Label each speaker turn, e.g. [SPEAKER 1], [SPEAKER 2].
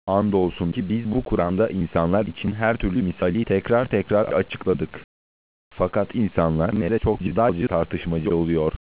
[SPEAKER 1] Andolsun ki biz bu Kur'an'da insanlar için her türlü misali tekrar tekrar açıkladık. Fakat insanlar ne de çok ciddi tartışmacı oluyor.